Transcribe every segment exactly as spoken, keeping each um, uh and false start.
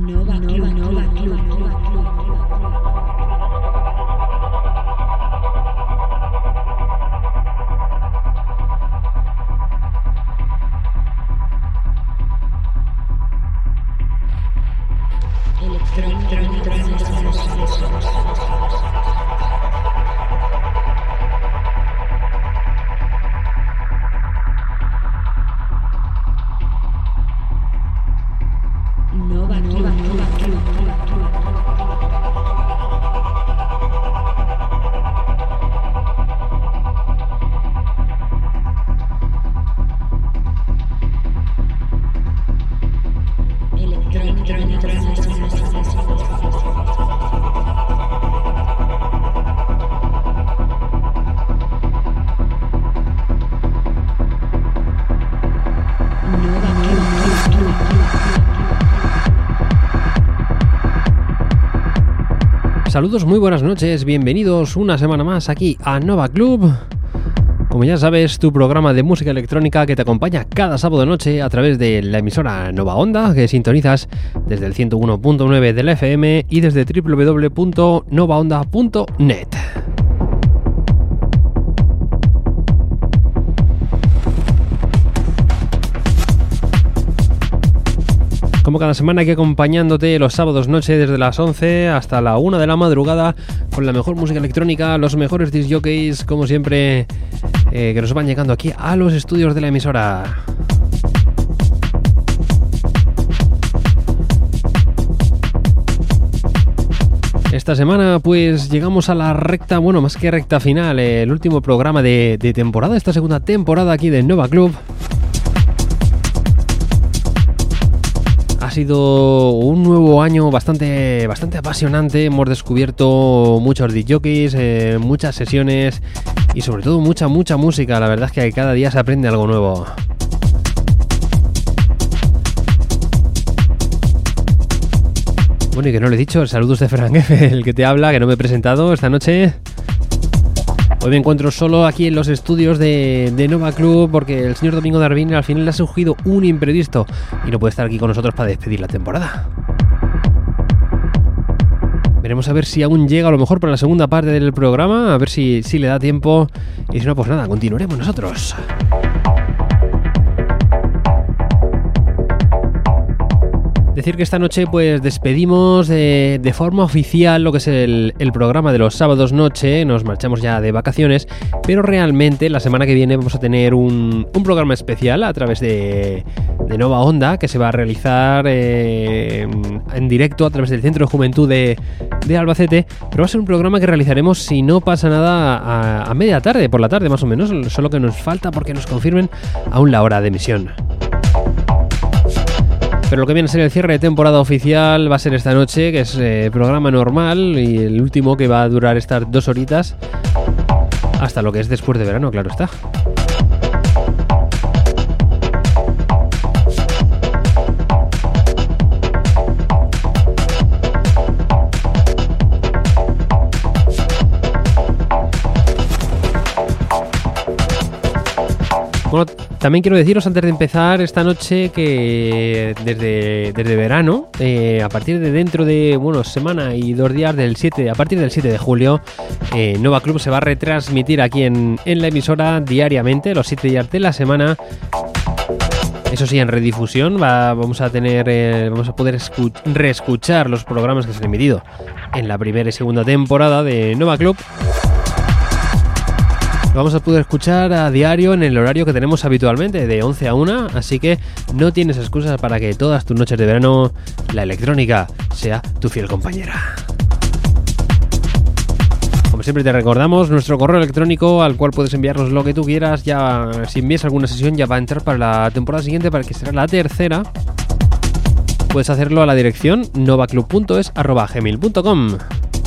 Nova Club, Nova Club, Nova Club. Saludos, muy buenas noches, bienvenidos una semana más aquí a Nova Club. Como ya sabes, tu programa de música electrónica que te acompaña cada sábado noche a través de la emisora Nova Onda, que sintonizas desde el ciento uno punto nueve del F M y desde doble u doble u doble u punto nova onda punto net. Como cada semana aquí acompañándote los sábados noche desde las once hasta la una de la madrugada con la mejor música electrónica, los mejores disc jockeys, como siempre, eh, que nos van llegando aquí a los estudios de la emisora. Esta semana pues llegamos a la recta, bueno, más que recta final, eh, el último programa de, de temporada, esta segunda temporada aquí de Nova Club. Ha sido un nuevo año bastante, bastante apasionante. Hemos descubierto muchos disc jockeys, eh, muchas sesiones y sobre todo mucha, mucha música. La verdad es que cada día se aprende algo nuevo. Bueno, y que no lo he dicho, saludos de Frank F, el que te habla, que no me he presentado esta noche. Hoy me encuentro solo aquí en los estudios de, de Nova Club porque el señor Domingo Darwin al final le ha surgido un imprevisto y no puede estar aquí con nosotros para despedir la temporada. Veremos a ver si aún llega a lo mejor para la segunda parte del programa, a ver si, si le da tiempo y si no, pues nada, continuaremos nosotros. Decir que esta noche pues despedimos de, de forma oficial lo que es el, el programa de los sábados noche, nos marchamos ya de vacaciones, pero realmente la semana que viene vamos a tener un, un programa especial a través de, de Nova Onda que se va a realizar eh, en directo a través del Centro de Juventud de, de Albacete, pero va a ser un programa que realizaremos si no pasa nada a, a media tarde, por la tarde más o menos, solo que nos falta porque nos confirmen aún la hora de emisión. Pero lo que viene a ser el cierre de temporada oficial va a ser esta noche, que es eh, programa normal y el último que va a durar estas dos horitas hasta lo que es después de verano, claro está. Bueno, también quiero deciros antes de empezar esta noche que desde, desde verano, eh, a partir de dentro de, bueno, semana y dos días del siete, a partir del siete de julio, eh, Nova Club se va a retransmitir aquí en, en la emisora diariamente, los siete días de la semana. Eso sí, en redifusión va, vamos a tener, eh, vamos a poder escu- reescuchar los programas que se han emitido en la primera y segunda temporada de Nova Club. Lo vamos a poder escuchar a diario en el horario que tenemos habitualmente, de once a una, así que no tienes excusas para que todas tus noches de verano la electrónica sea tu fiel compañera. Como siempre te recordamos nuestro correo electrónico al cual puedes enviarnos lo que tú quieras. Ya si envías alguna sesión ya va a entrar para la temporada siguiente, para que será la tercera. Puedes hacerlo a la dirección novaclub punto es arroba gmail punto com.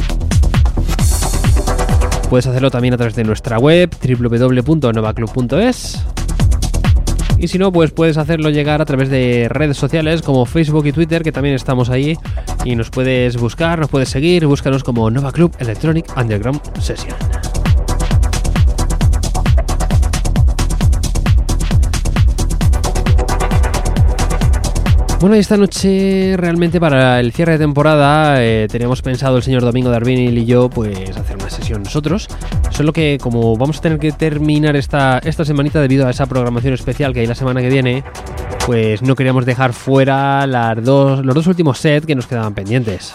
Puedes hacerlo también a través de nuestra web doble u doble u doble u punto novaclub punto es. Y si no, pues puedes hacerlo llegar a través de redes sociales como Facebook y Twitter, que también estamos ahí. Y nos puedes buscar, nos puedes seguir, búscanos como Nova Club Electronic Underground Session. Bueno, esta noche realmente para el cierre de temporada eh, teníamos pensado el señor Domingo Darvinil y yo pues hacer una sesión nosotros, solo que como vamos a tener que terminar esta, esta semanita debido a esa programación especial que hay la semana que viene, pues no queríamos dejar fuera las dos, los dos últimos sets que nos quedaban pendientes.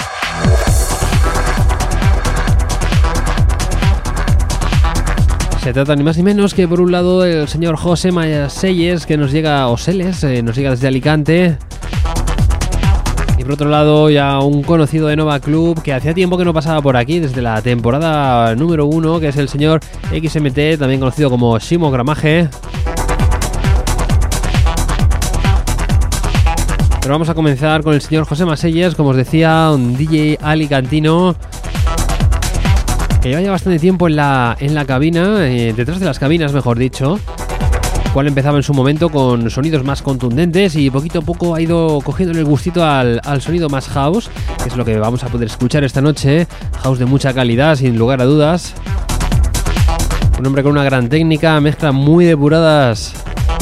Se trata ni más ni menos que por un lado el señor José Maselles, que nos llega, o Seles, eh, nos llega desde Alicante. Y por otro lado ya un conocido de Nova Club que hacía tiempo que no pasaba por aquí, desde la temporada número uno, que es el señor X M T, también conocido como Shimo Gramaje. Pero vamos a comenzar con el señor José Maselles, como os decía, un D J alicantino que lleva ya bastante tiempo en la, en la cabina, eh, detrás de las cabinas mejor dicho, cual empezaba en su momento con sonidos más contundentes y poquito a poco ha ido cogiendo el gustito al, al sonido más house, que es lo que vamos a poder escuchar esta noche. House de mucha calidad, sin lugar a dudas. Un hombre con una gran técnica, mezclas muy depuradas.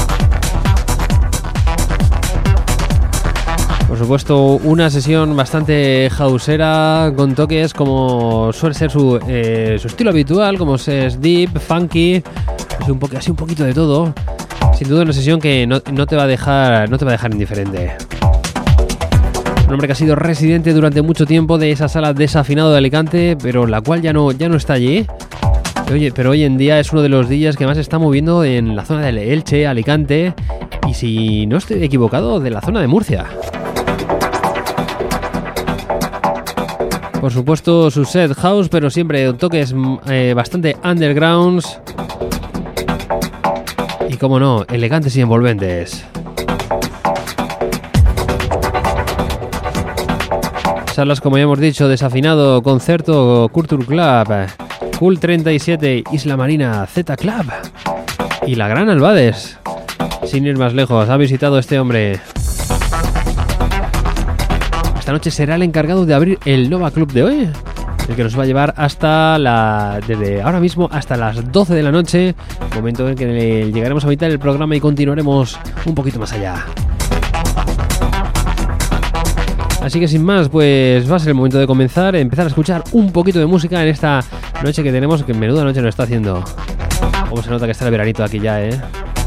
Por supuesto, una sesión bastante houseera, con toques como suele ser su, eh, su estilo habitual, como es deep, funky, así un, po- así un poquito de todo. Sin duda una sesión que no, no te va a dejar, no te va a dejar indiferente. Un hombre que ha sido residente durante mucho tiempo de esa sala Desafinado de Alicante, pero la cual ya no, ya no está allí. Oye, pero hoy en día es uno de los D Js que más se está moviendo en la zona de Elche, Alicante, y si no estoy equivocado, de la zona de Murcia. Por supuesto su set house, pero siempre toques eh, bastante undergrounds. Y como no, elegantes y envolventes. Salas, como ya hemos dicho, Desafinado, Concerto, Culture Club, Cool treinta y siete, Isla Marina, Z Club y la Gran Albades. Sin ir más lejos, ha visitado este hombre. Esta noche será el encargado de abrir el Nova Club de hoy, el que nos va a llevar hasta la desde ahora mismo hasta las doce de la noche, momento en que llegaremos a mitad del programa y continuaremos un poquito más allá. Así que sin más, pues va a ser el momento de comenzar, empezar a escuchar un poquito de música en esta noche que tenemos, que menuda noche nos está haciendo. Como se nota que está el veranito aquí ya, eh.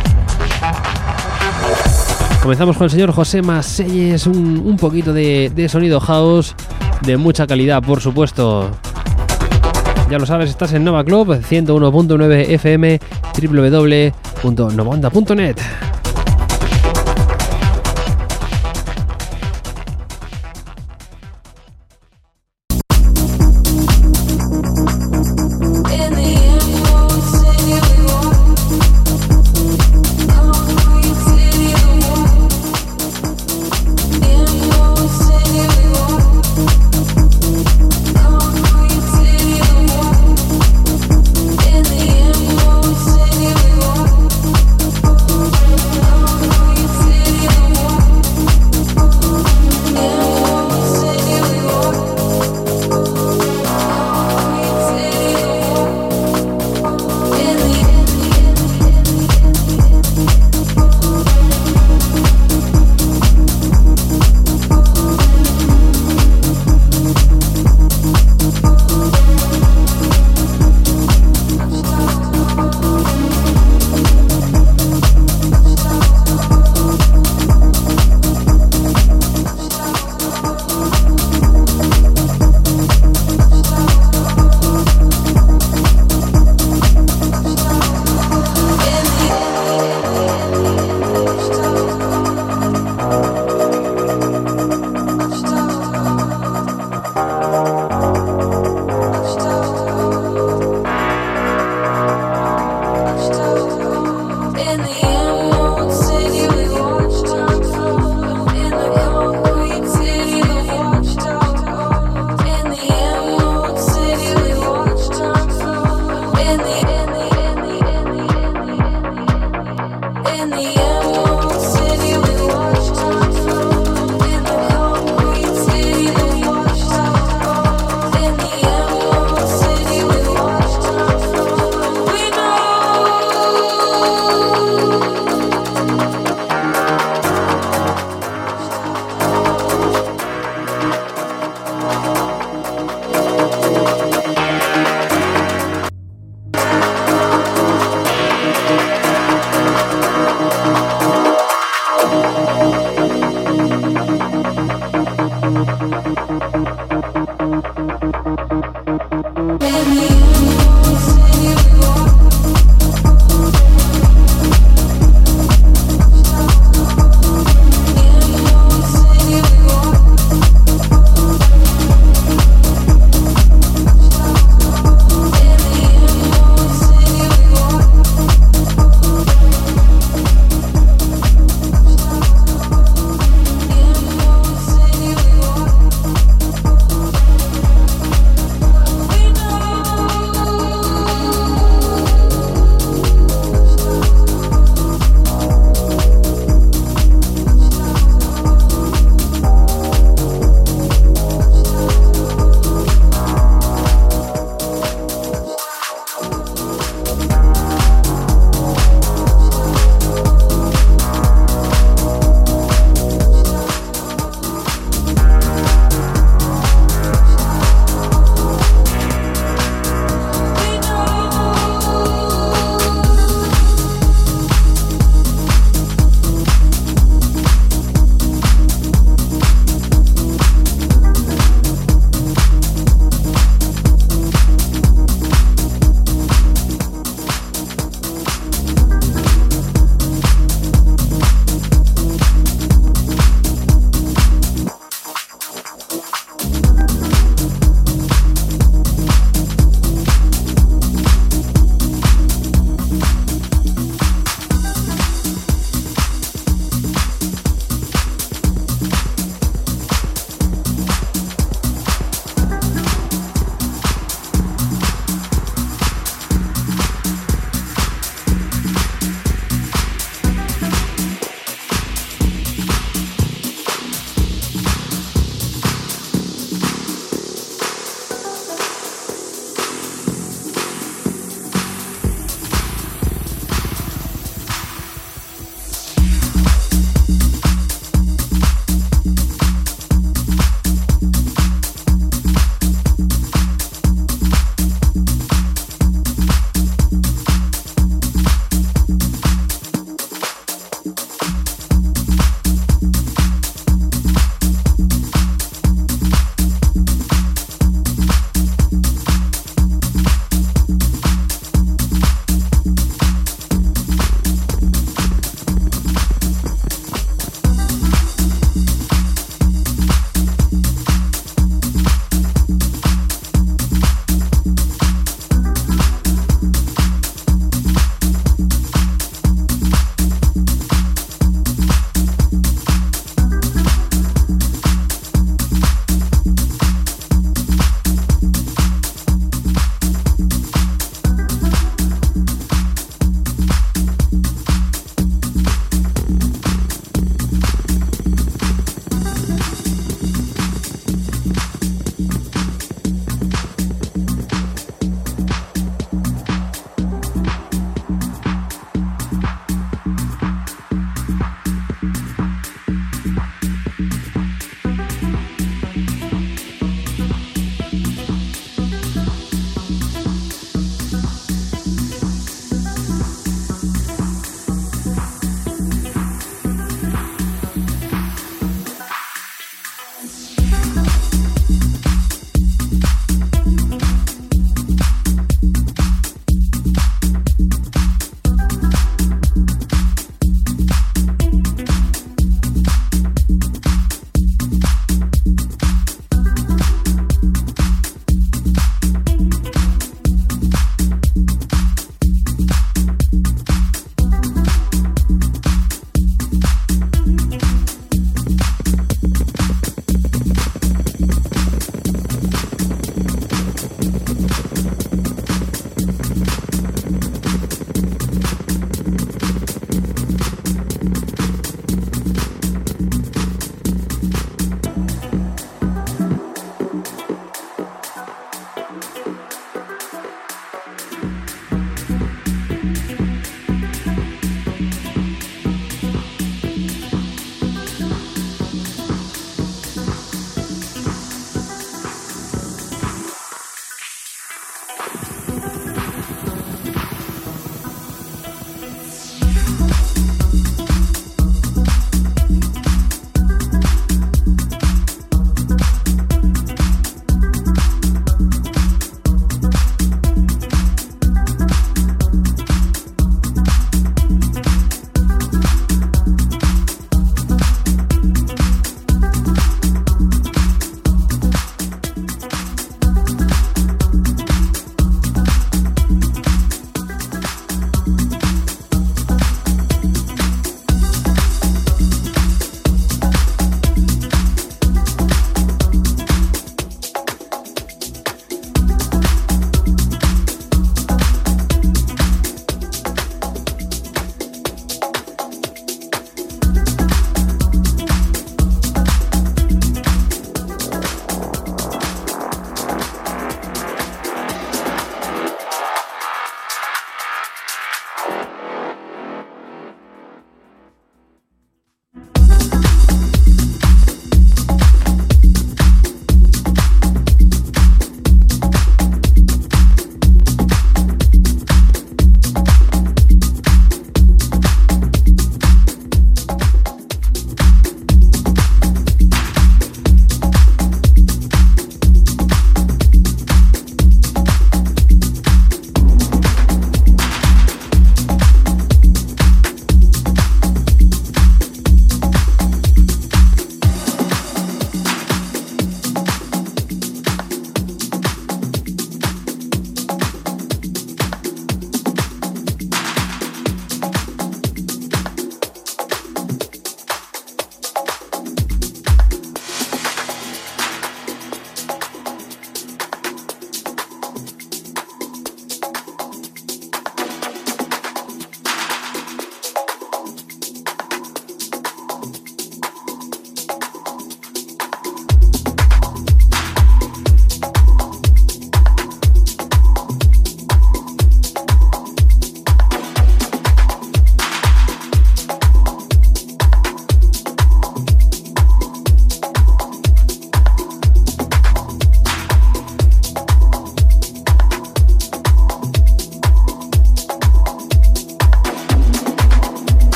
Comenzamos con el señor José Maselles, un, un poquito de, de sonido house, de mucha calidad, por supuesto. Ya lo sabes, estás en Nova Club, ciento uno punto nueve F M, doble u doble u doble u punto novanda punto net. In the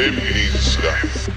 Maybe you need to stop.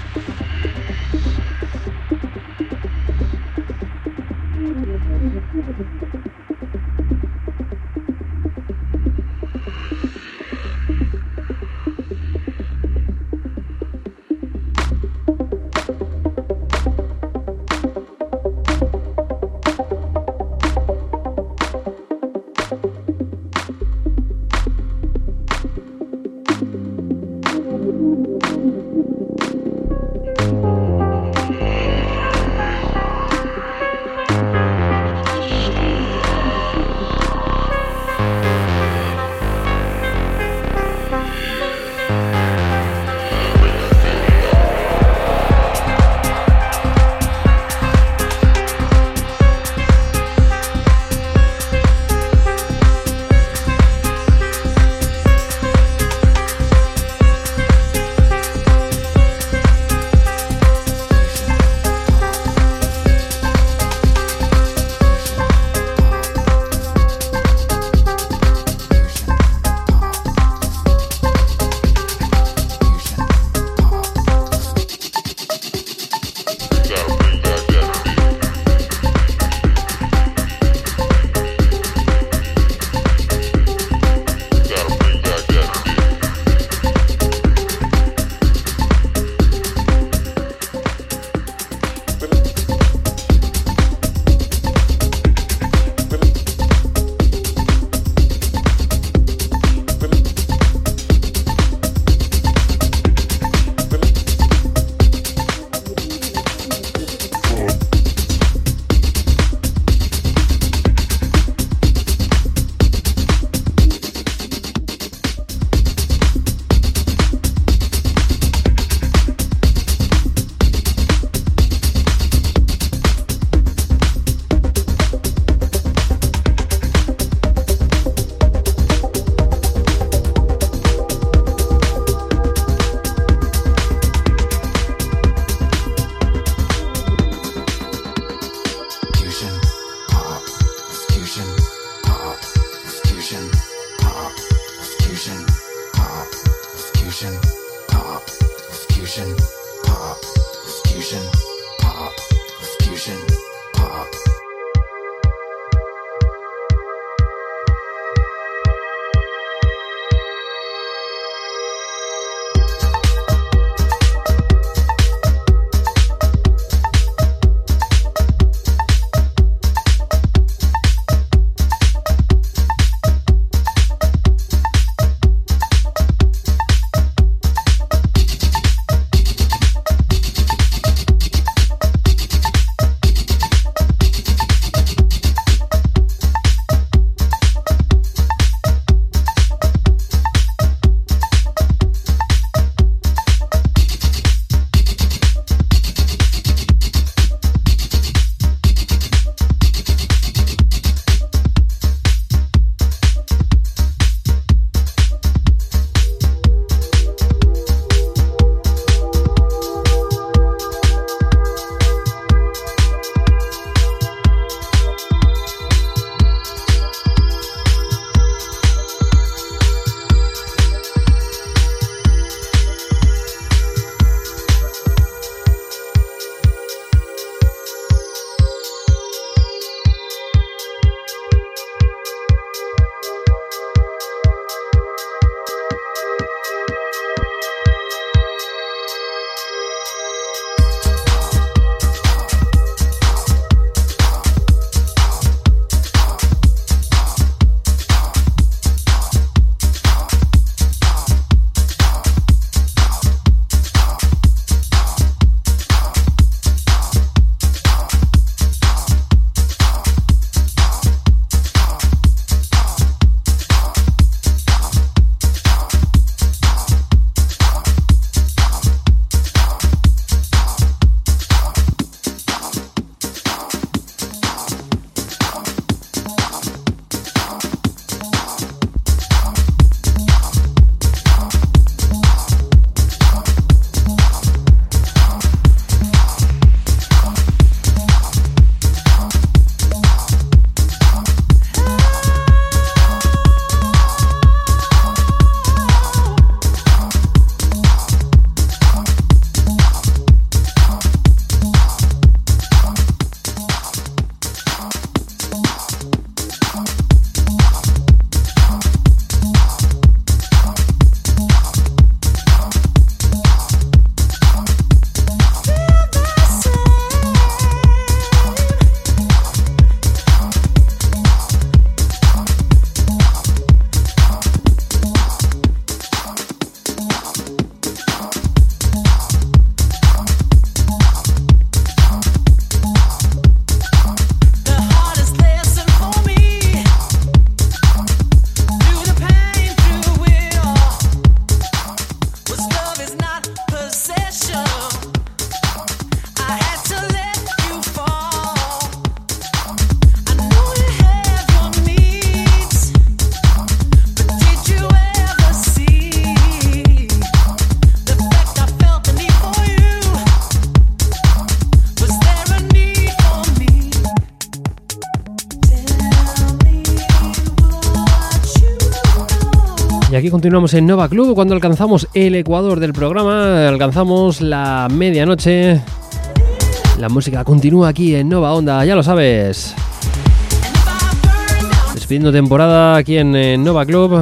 Y aquí continuamos en Nova Club cuando alcanzamos el ecuador del programa, alcanzamos la medianoche. La música continúa aquí en Nova Onda, ya lo sabes. Despidiendo temporada aquí en, en Nova Club.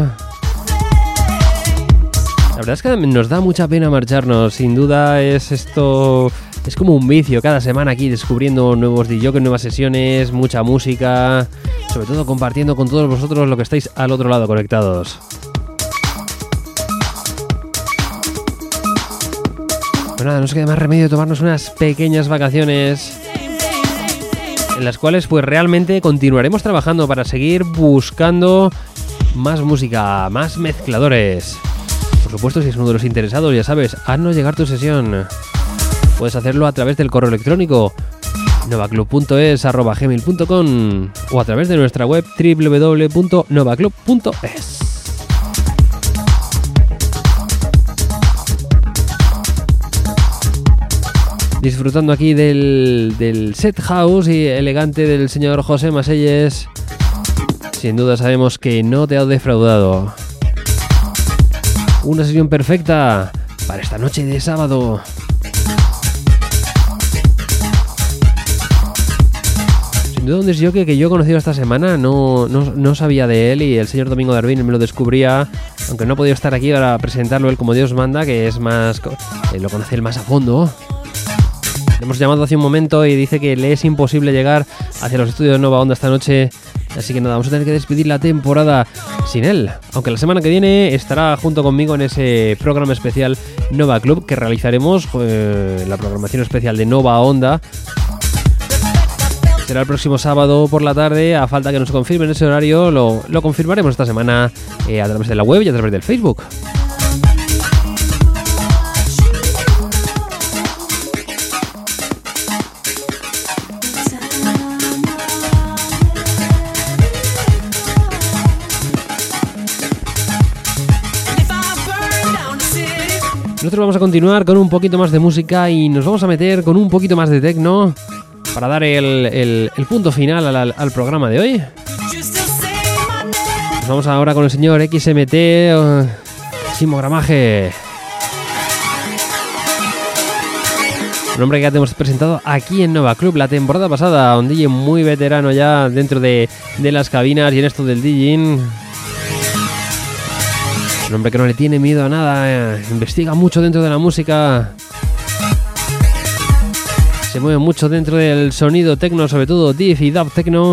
La verdad es que nos da mucha pena marcharnos, sin duda es esto... Es como un vicio, cada semana aquí descubriendo nuevos D Js, nuevas sesiones, mucha música, sobre todo compartiendo con todos vosotros lo que estáis al otro lado conectados. Pues nada, no nos queda más remedio de tomarnos unas pequeñas vacaciones en las cuales pues realmente continuaremos trabajando para seguir buscando más música, más mezcladores. Por supuesto, si es uno de los interesados, ya sabes, haznos llegar tu sesión. Puedes hacerlo a través del correo electrónico novaclub punto es arroba gmail punto com o a través de nuestra web doble u doble u doble u punto novaclub punto es. Disfrutando aquí del, del set house y elegante del señor José Maselles. Sin duda sabemos que no te ha defraudado. Una sesión perfecta para esta noche de sábado. Sin duda un disjockey que yo he conocido esta semana, no, no, no sabía de él y el señor Domingo Darwin me lo descubría, aunque no he podido estar aquí para presentarlo él como Dios manda, que es más, eh, lo conoce él más a fondo. Le hemos llamado hace un momento y dice que le es imposible llegar hacia los estudios de Nova Onda esta noche, así que nada, vamos a tener que despedir la temporada sin él, aunque la semana que viene estará junto conmigo en ese programa especial Nova Club que realizaremos, eh, la programación especial de Nova Onda. Será el próximo sábado por la tarde, a falta que nos confirmen ese horario, lo, lo confirmaremos esta semana eh, a través de la web y a través del Facebook. Nosotros vamos a continuar con un poquito más de música y nos vamos a meter con un poquito más de techno para dar el, el, el punto final al, al programa de hoy. Nos vamos ahora con el señor X M T, uh, Chimo Gramaje. Un hombre que ya te hemos presentado aquí en Nova Club la temporada pasada, un D J muy veterano ya dentro de, de las cabinas y en esto del DJing. Un hombre que no le tiene miedo a nada, eh, investiga mucho dentro de la música, se mueve mucho dentro del sonido techno, sobre todo div y dub techno.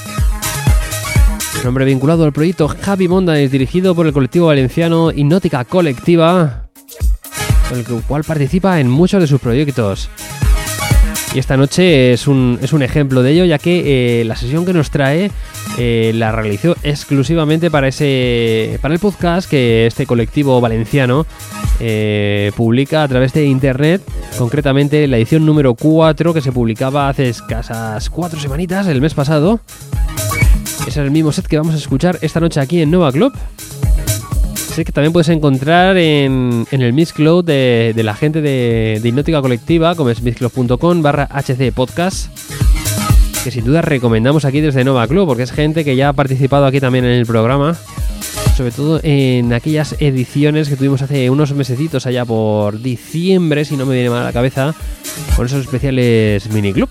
Un hombre vinculado al proyecto Happy Mondays, dirigido por el colectivo valenciano Hipnótica Colectiva, con el cual participa en muchos de sus proyectos. Y esta noche es un, es un ejemplo de ello, ya que eh, la sesión que nos trae eh, la realizó exclusivamente para ese para el podcast que este colectivo valenciano eh, publica a través de internet, concretamente la edición número cuatro, que se publicaba hace escasas cuatro semanitas, el mes pasado. Ese es el mismo set que vamos a escuchar esta noche aquí en Nova Club. Sé que también puedes encontrar en, en el Mixcloud de, de la gente de, de Hipnótica Colectiva, como es mixcloud punto com barra hc podcast, que sin duda recomendamos aquí desde Nova Club, porque es gente que ya ha participado aquí también en el programa, sobre todo en aquellas ediciones que tuvimos hace unos mesecitos, allá por diciembre, si no me viene mal a la cabeza, con esos especiales miniclub.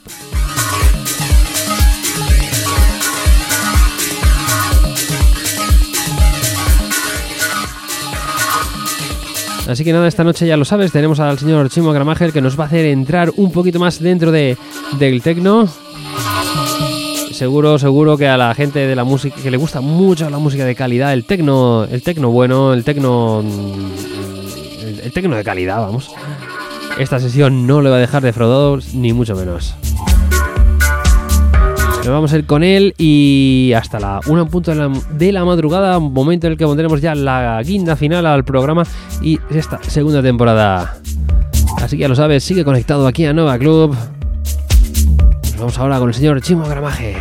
Así que nada, esta noche ya lo sabes, tenemos al señor Chimo Gramaje, que nos va a hacer entrar un poquito más dentro de, del techno. Seguro, seguro que a la gente de la música, que le gusta mucho la música de calidad, el techno, el techno bueno, el techno, el, el techno de calidad, vamos. Esta sesión no le va a dejar defraudado, ni mucho menos. Nos vamos a ir con él y hasta la una en punto de la, de la madrugada, momento en el que pondremos ya la guinda final al programa y esta segunda temporada. Así que ya lo sabes, sigue conectado aquí a Nova Club. Nos vamos ahora con el señor Chimo Gramaje.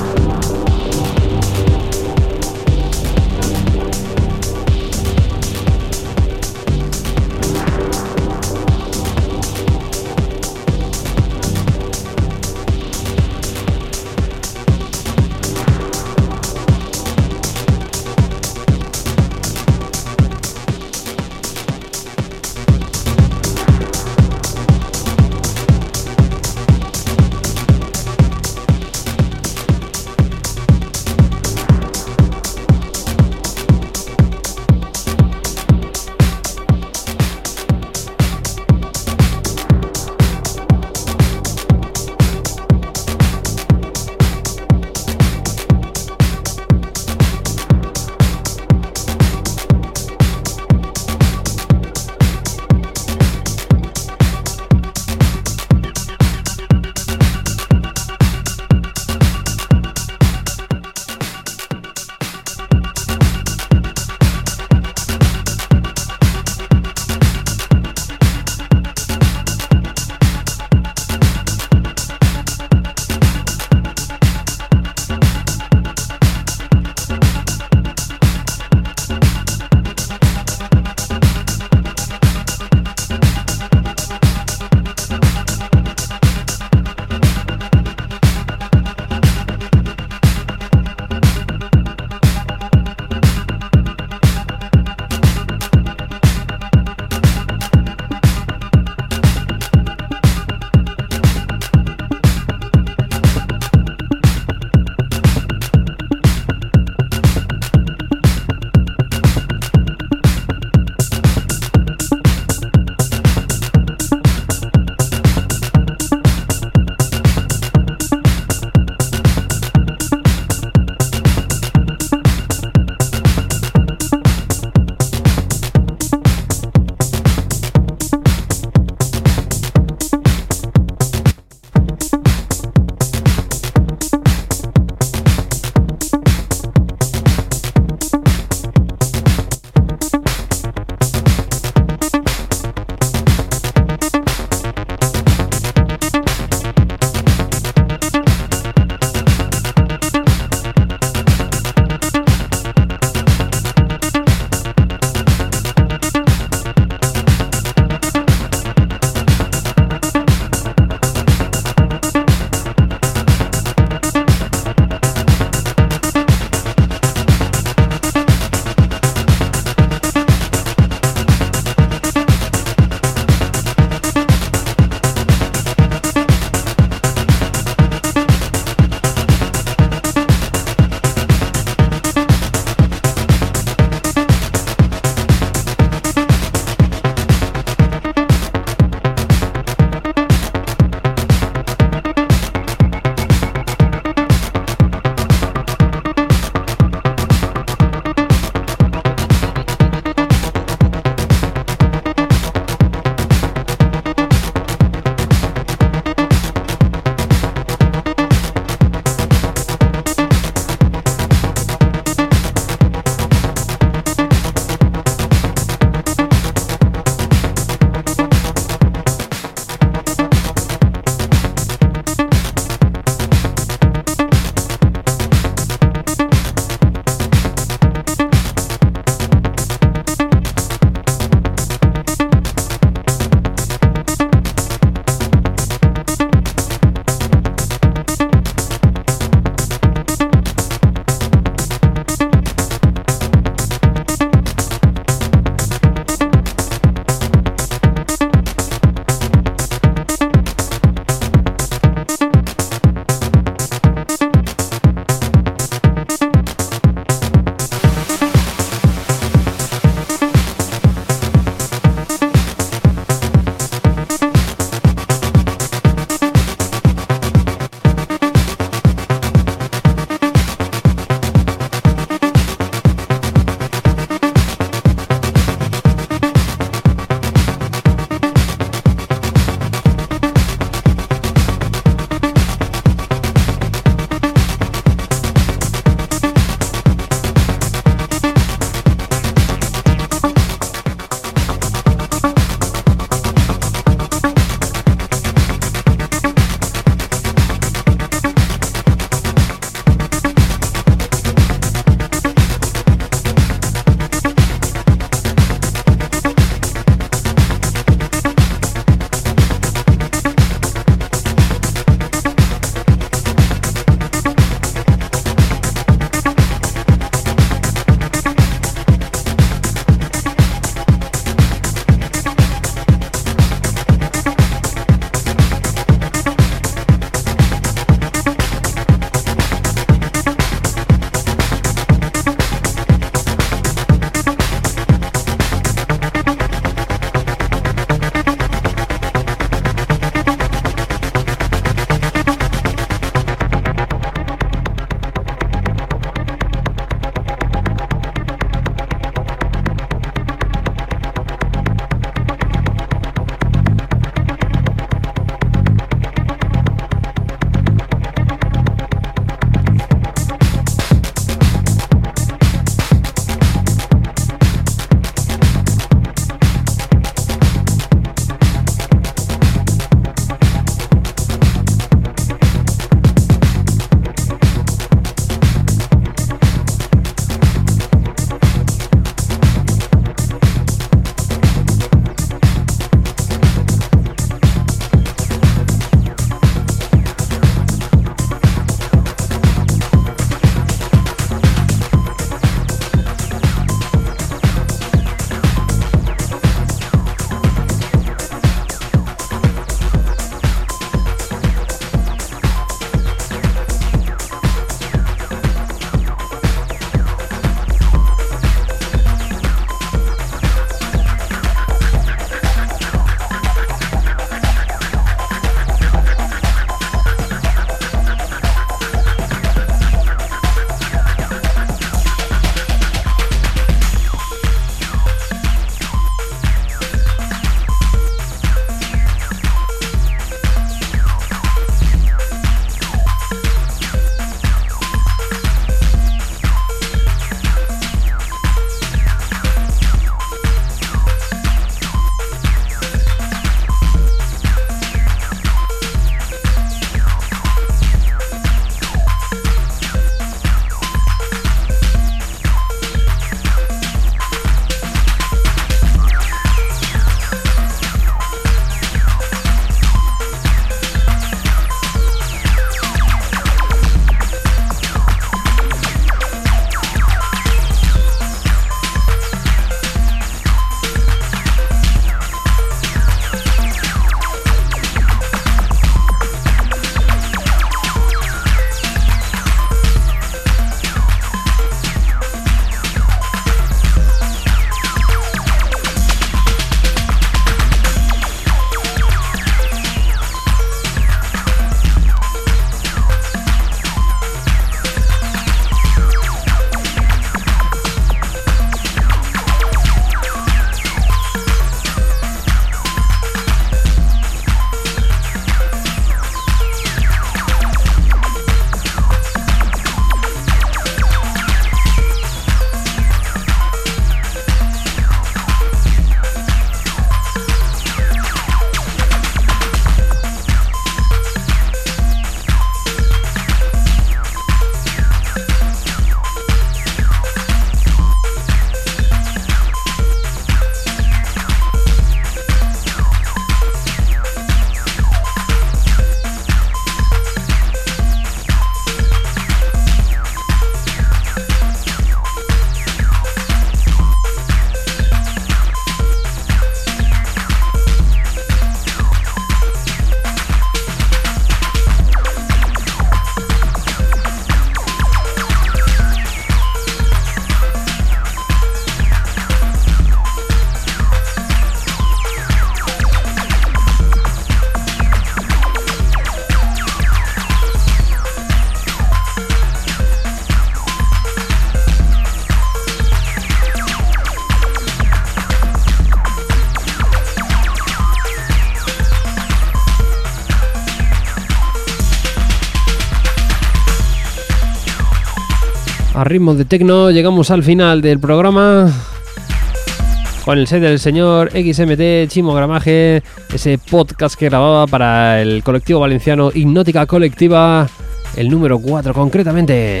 A ritmo de tecno llegamos al final del programa con el set del señor X M T Chimo Gramaje, ese podcast que grababa para el colectivo valenciano Hipnótica Colectiva, el número cuatro concretamente.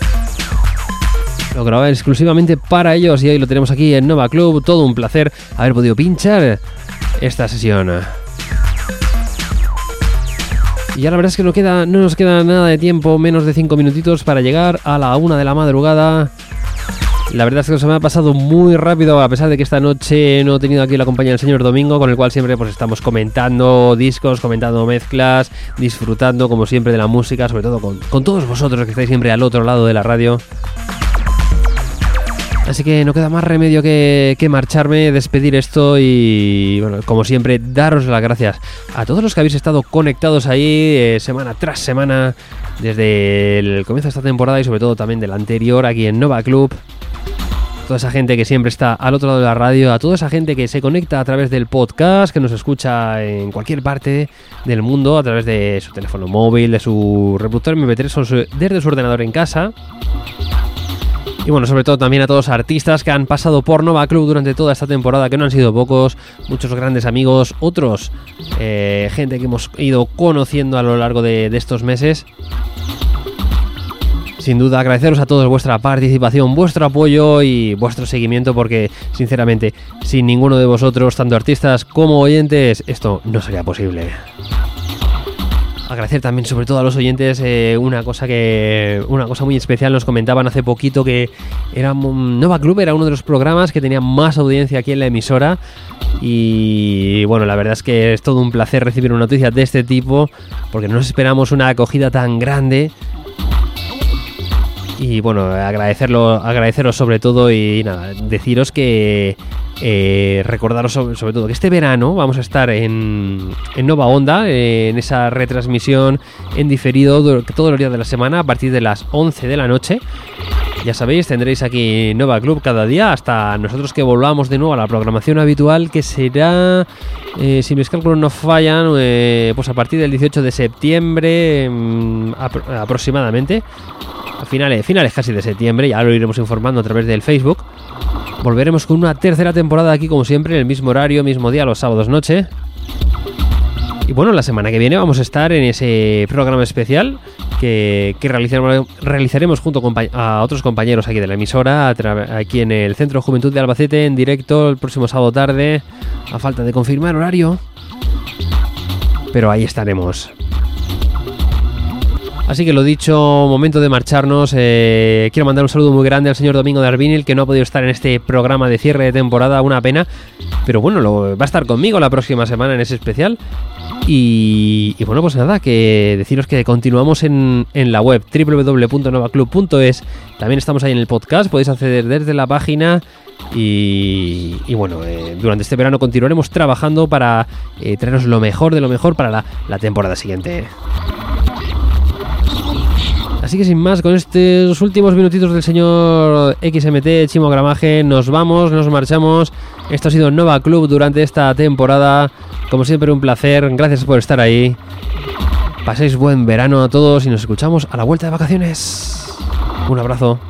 Lo grababa exclusivamente para ellos y hoy lo tenemos aquí en Nova Club. Todo un placer haber podido pinchar esta sesión. Y ya la verdad es que no, queda, no nos queda nada de tiempo, menos de cinco minutitos para llegar a la una de la madrugada. La verdad es que se me ha pasado muy rápido, a pesar de que esta noche no he tenido aquí la compañía del señor Domingo, con el cual siempre pues estamos comentando discos, comentando mezclas, disfrutando como siempre de la música, sobre todo con, con todos vosotros que estáis siempre al otro lado de la radio. Así que no queda más remedio que, que marcharme, despedir esto y, bueno, como siempre, daros las gracias a todos los que habéis estado conectados ahí eh, semana tras semana, desde el comienzo de esta temporada y sobre todo también del anterior, aquí en Nova Club. Toda esa gente que siempre está al otro lado de la radio, a toda esa gente que se conecta a través del podcast, que nos escucha en cualquier parte del mundo, a través de su teléfono móvil, de su reproductor eme pe tres o su, desde su ordenador en casa. Y bueno, sobre todo también a todos los artistas que han pasado por Nova Club durante toda esta temporada, que no han sido pocos, muchos grandes amigos, otros eh, gente que hemos ido conociendo a lo largo de, de estos meses. Sin duda agradeceros a todos vuestra participación, vuestro apoyo y vuestro seguimiento, porque sinceramente sin ninguno de vosotros, tanto artistas como oyentes, esto no sería posible. Agradecer también sobre todo a los oyentes eh, una cosa que una cosa muy especial. Nos comentaban hace poquito que era Nova Club era uno de los programas que tenía más audiencia aquí en la emisora, y bueno, la verdad es que es todo un placer recibir una noticia de este tipo, porque no nos esperamos una acogida tan grande. Y bueno, agradecerlo, agradeceros sobre todo y nada, deciros que eh, recordaros sobre, sobre todo que este verano vamos a estar en, en Nova Onda, eh, en esa retransmisión en diferido todos los días de la semana a partir de las once de la noche. Ya sabéis, tendréis aquí Nova Club cada día hasta nosotros que volvamos de nuevo a la programación habitual, que será, eh, si mis cálculos no fallan, eh, pues a partir del dieciocho de septiembre eh, apro- aproximadamente. A finales, finales casi de septiembre, ya lo iremos informando a través del Facebook. Volveremos con una tercera temporada aquí como siempre, en el mismo horario, mismo día, los sábados noche. Y bueno, la semana que viene vamos a estar en ese programa especial que, que realizaremos, realizaremos junto con, a otros compañeros aquí de la emisora, aquí en el Centro Juventud de Albacete, en directo el próximo sábado tarde, a falta de confirmar horario. Pero ahí estaremos. Así que lo dicho, momento de marcharnos. Eh, quiero mandar un saludo muy grande al señor Domingo de Arbinil, que no ha podido estar en este programa de cierre de temporada, una pena. Pero bueno, lo, va a estar conmigo la próxima semana en ese especial. Y, y bueno, pues nada, que deciros que continuamos en, en la web doble u doble u doble u punto nova club punto es. También estamos ahí en el podcast, podéis acceder desde la página. Y, y bueno, eh, durante este verano continuaremos trabajando para eh, traeros lo mejor de lo mejor para la, la temporada siguiente. Así que sin más, con estos últimos minutitos del señor X M T Chimo Gramaje, nos vamos, nos marchamos. Esto ha sido Nova Club durante esta temporada. Como siempre, un placer. Gracias por estar ahí. Paséis buen verano a todos y nos escuchamos a la vuelta de vacaciones. Un abrazo.